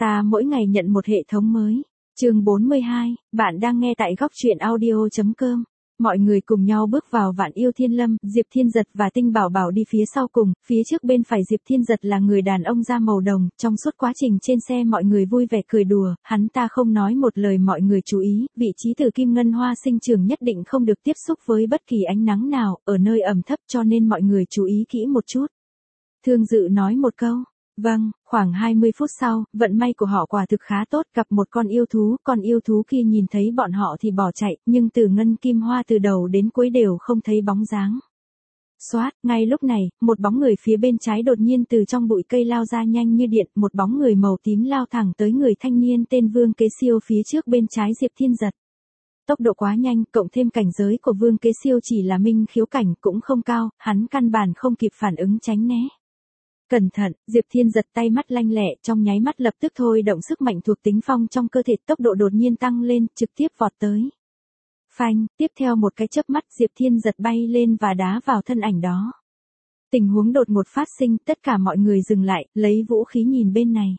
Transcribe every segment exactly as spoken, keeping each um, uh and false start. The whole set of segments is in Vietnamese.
Ta mỗi ngày nhận một hệ thống mới. Chương bốn mươi hai, bạn đang nghe tại góc truyện audio chấm com. Mọi người cùng nhau bước vào Vạn Yêu Thiên Lâm, Diệp Thiên Giật và Tinh Bảo Bảo đi phía sau cùng, phía trước bên phải Diệp Thiên Giật là người đàn ông da màu đồng, trong suốt quá trình trên xe mọi người vui vẻ cười đùa, hắn ta không nói một lời mọi người chú ý, vị trí từ kim ngân hoa sinh trường nhất định không được tiếp xúc với bất kỳ ánh nắng nào, ở nơi ẩm thấp cho nên mọi người chú ý kỹ một chút. Thương Dự nói một câu. Vâng, khoảng hai mươi phút sau, vận may của họ quả thực khá tốt, gặp một con yêu thú, con yêu thú kia nhìn thấy bọn họ thì bỏ chạy, nhưng từ ngân kim hoa từ đầu đến cuối đều không thấy bóng dáng. Xoát, ngay lúc này, một bóng người phía bên trái đột nhiên từ trong bụi cây lao ra nhanh như điện, một bóng người màu tím lao thẳng tới người thanh niên tên Vương Kế Siêu phía trước bên trái Diệp Thiên Giật. Tốc độ quá nhanh, cộng thêm cảnh giới của Vương Kế Siêu chỉ là minh khiếu cảnh cũng không cao, hắn căn bản không kịp phản ứng tránh né. Cẩn thận, Diệp Thiên Giật tay mắt lanh lẹ, trong nháy mắt lập tức thôi động sức mạnh thuộc tính phong trong cơ thể, tốc độ đột nhiên tăng lên, trực tiếp vọt tới. Phanh, tiếp theo một cái chớp mắt Diệp Thiên Giật bay lên và đá vào thân ảnh đó. Tình huống đột ngột phát sinh, tất cả mọi người dừng lại, lấy vũ khí nhìn bên này.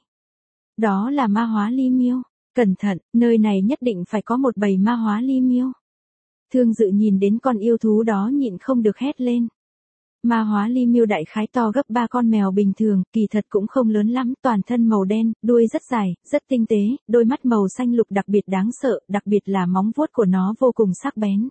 Đó là ma hóa ly miêu. Cẩn thận, nơi này nhất định phải có một bầy ma hóa ly miêu. Thương Dự nhìn đến con yêu thú đó nhịn không được hét lên. Ma hóa ly miêu đại khái to gấp ba con mèo bình thường, kỳ thật cũng không lớn lắm, toàn thân màu đen, đuôi rất dài, rất tinh tế, đôi mắt màu xanh lục đặc biệt đáng sợ, đặc biệt là móng vuốt của nó vô cùng sắc bén.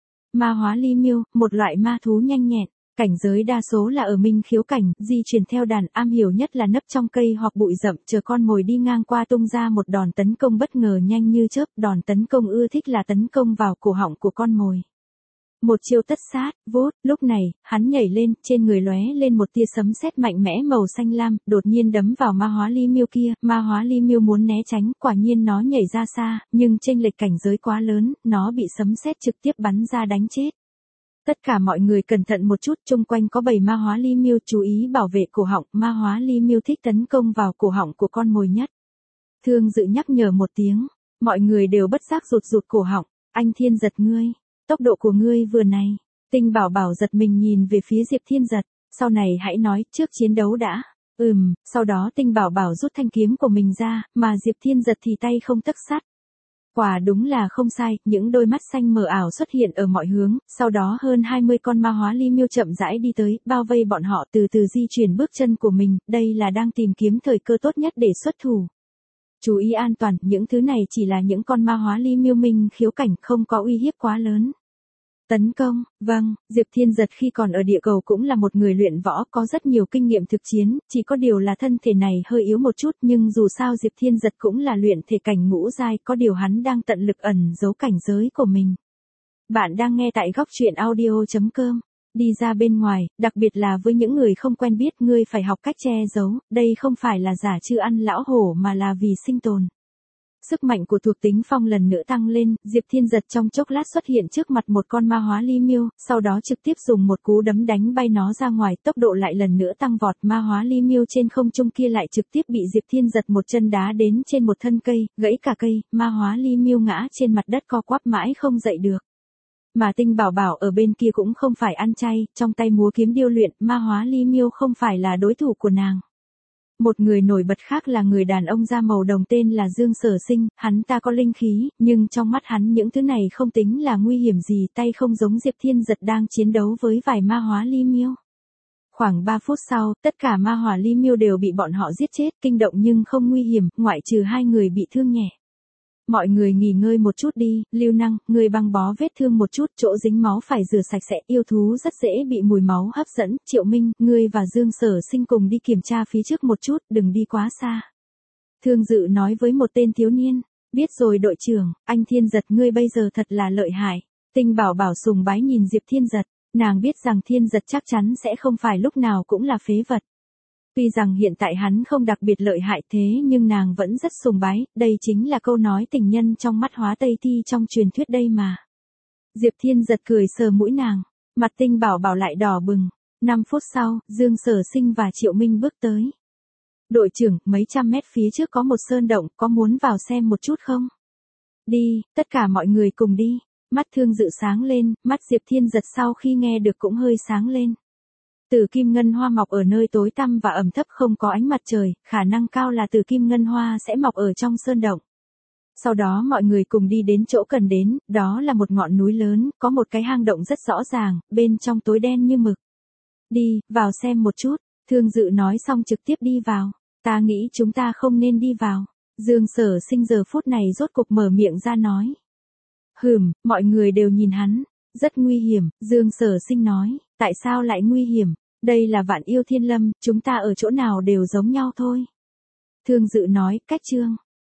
Ma hóa ly miêu, một loại ma thú nhanh nhẹn, cảnh giới đa số là ở minh khiếu cảnh, di chuyển theo đàn, am hiểu nhất là nấp trong cây hoặc bụi rậm, chờ con mồi đi ngang qua tung ra một đòn tấn công bất ngờ nhanh như chớp, đòn tấn công ưa thích là tấn công vào cổ họng của con mồi. Một chiêu tất sát, vút, lúc này, hắn nhảy lên, trên người lóe lên một tia sấm sét mạnh mẽ màu xanh lam, đột nhiên đấm vào ma hóa ly miêu kia, ma hóa ly miêu muốn né tránh, quả nhiên nó nhảy ra xa, nhưng chênh lệch cảnh giới quá lớn, nó bị sấm sét trực tiếp bắn ra đánh chết. Tất cả mọi người cẩn thận một chút, chung quanh có bầy ma hóa ly miêu, chú ý bảo vệ cổ họng, ma hóa ly miêu thích tấn công vào cổ họng của con mồi nhất. Thương Dự nhắc nhở một tiếng, mọi người đều bất giác rụt rụt cổ họng, anh Thiên Giật ngươi. Tốc độ của ngươi vừa này. Tinh Bảo Bảo giật mình nhìn về phía Diệp Thiên Giật, sau này hãy nói, trước chiến đấu đã. Ừm, sau đó Tinh Bảo Bảo rút thanh kiếm của mình ra, mà Diệp Thiên Giật thì tay không tấc sắt. Quả đúng là không sai, những đôi mắt xanh mờ ảo xuất hiện ở mọi hướng, sau đó hơn hai mươi con ma hóa ly miêu chậm rãi đi tới, bao vây bọn họ từ từ di chuyển bước chân của mình, đây là đang tìm kiếm thời cơ tốt nhất để xuất thủ. Chú ý an toàn, những thứ này chỉ là những con ma hóa ly miêu minh khiếu cảnh, không có uy hiếp quá lớn. Tấn công, vâng, Diệp Thiên Giật khi còn ở địa cầu cũng là một người luyện võ, có rất nhiều kinh nghiệm thực chiến, chỉ có điều là thân thể này hơi yếu một chút, nhưng dù sao Diệp Thiên Giật cũng là luyện thể cảnh ngũ giai, có điều hắn đang tận lực ẩn giấu cảnh giới của mình. Bạn đang nghe tại góc truyện audio chấm com. Đi ra bên ngoài, đặc biệt là với những người không quen biết, ngươi phải học cách che giấu, đây không phải là giả chư ăn lão hổ mà là vì sinh tồn. Sức mạnh của thuộc tính phong lần nữa tăng lên, Diệp Thiên Giật trong chốc lát xuất hiện trước mặt một con ma hóa ly miêu, sau đó trực tiếp dùng một cú đấm đánh bay nó ra ngoài, tốc độ lại lần nữa tăng vọt, ma hóa ly miêu trên không trung kia lại trực tiếp bị Diệp Thiên Giật một chân đá đến trên một thân cây, gãy cả cây, ma hóa ly miêu ngã trên mặt đất co quắp mãi không dậy được. Mà Tinh Bảo Bảo ở bên kia cũng không phải ăn chay, trong tay múa kiếm điêu luyện, ma hóa ly miêu không phải là đối thủ của nàng. Một người nổi bật khác là người đàn ông da màu đồng tên là Dương Sở Sinh, hắn ta có linh khí, nhưng trong mắt hắn những thứ này không tính là nguy hiểm gì, tay không giống Diệp Thiên Giật đang chiến đấu với vài ma hóa ly miêu. Khoảng ba phút sau, tất cả ma hóa ly miêu đều bị bọn họ giết chết, kinh động nhưng không nguy hiểm, ngoại trừ hai người bị thương nhẹ. Mọi người nghỉ ngơi một chút đi, Lưu Năng, người băng bó vết thương một chút, chỗ dính máu phải rửa sạch sẽ, yêu thú rất dễ bị mùi máu hấp dẫn, Triệu Minh, ngươi và Dương Sở Sinh cùng đi kiểm tra phía trước một chút, đừng đi quá xa. Thương Dự nói với một tên thiếu niên, biết rồi đội trưởng, anh Thiên Giật ngươi bây giờ thật là lợi hại. Tinh Bảo Bảo sùng bái nhìn Diệp Thiên Giật, nàng biết rằng Thiên Giật chắc chắn sẽ không phải lúc nào cũng là phế vật. Tuy rằng hiện tại hắn không đặc biệt lợi hại thế nhưng nàng vẫn rất sùng bái, đây chính là câu nói tình nhân trong mắt Hóa Tây Thi trong truyền thuyết đây mà. Diệp Thiên Giật cười sờ mũi nàng, mặt Tinh Bảo Bảo lại đỏ bừng. năm phút sau, Dương Sở Sinh và Triệu Minh bước tới. Đội trưởng, mấy trăm mét phía trước có một sơn động, có muốn vào xem một chút không? Đi, tất cả mọi người cùng đi. Mắt Thương Dự sáng lên, mắt Diệp Thiên Giật sau khi nghe được cũng hơi sáng lên. Tử kim ngân hoa mọc ở nơi tối tăm và ẩm thấp không có ánh mặt trời, khả năng cao là tử kim ngân hoa sẽ mọc ở trong sơn động. Sau đó mọi người cùng đi đến chỗ cần đến, đó là một ngọn núi lớn, có một cái hang động rất rõ ràng, bên trong tối đen như mực. Đi, vào xem một chút, Thương Dự nói xong trực tiếp đi vào. Ta nghĩ chúng ta không nên đi vào. Dương Sở Sinh giờ phút này rốt cục mở miệng ra nói. Hừm, mọi người đều nhìn hắn. Rất nguy hiểm, Dương Sở Sinh nói. Tại sao lại nguy hiểm? Đây là Vạn Yêu Thiên Lâm, chúng ta ở chỗ nào đều giống nhau thôi. Thương Dự nói, cách chương.